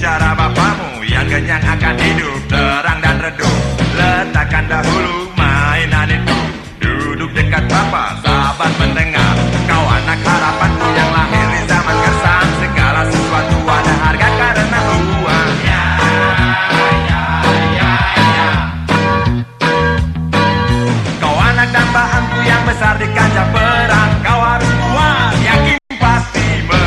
bicara bapamu yang kenyang akan hidup terang dan redup. Letakkan dahulu mainan itu, duduk dekat bapa, sahabat mendengar. Kau anak harapanku yang lahir di zaman gersang. Segala sesuatu ada harga karena uang. Kau anak dambaanku yang besar di kancah perang. Kau harus kuat, yakin pasti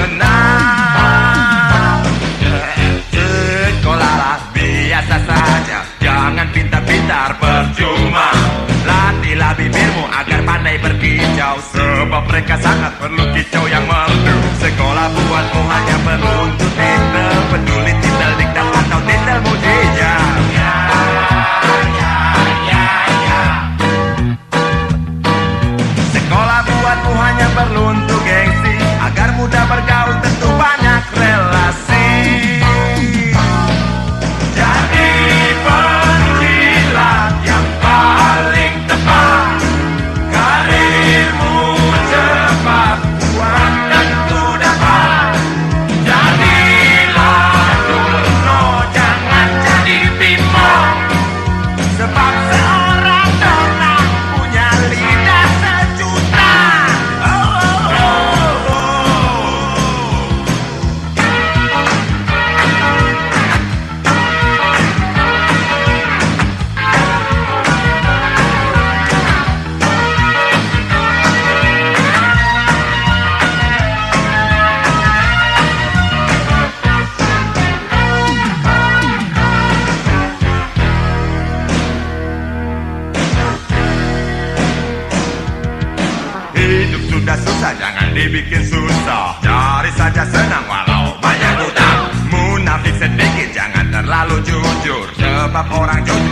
menang. Sekolahlah biasa saja, jangan pintar-pintar percuma. Latihlah bibirmu agar pandai berkicau, sebab mereka sangat perlu kicau yang merdu. Sekolah buatmu hanya perlu untuk titel, peduli titel diktat atau titel mujizat. Sekolah buatmu hanya perlu untuk gengsi, agar mudah bergaul tentu banyak relasi. Jadi penulilah yang paling tepat, karirmu cepat, uang tentu dapat. Jadilah Dono, jangan jadi Bimo, sebab seorang Dono punya lidah sejuta. Hidup sudah susah, jangan dibikin susah. Cari saja senang walau banyak utang. Munafik sedikit, jangan terlalu jujur, sebab orang jujur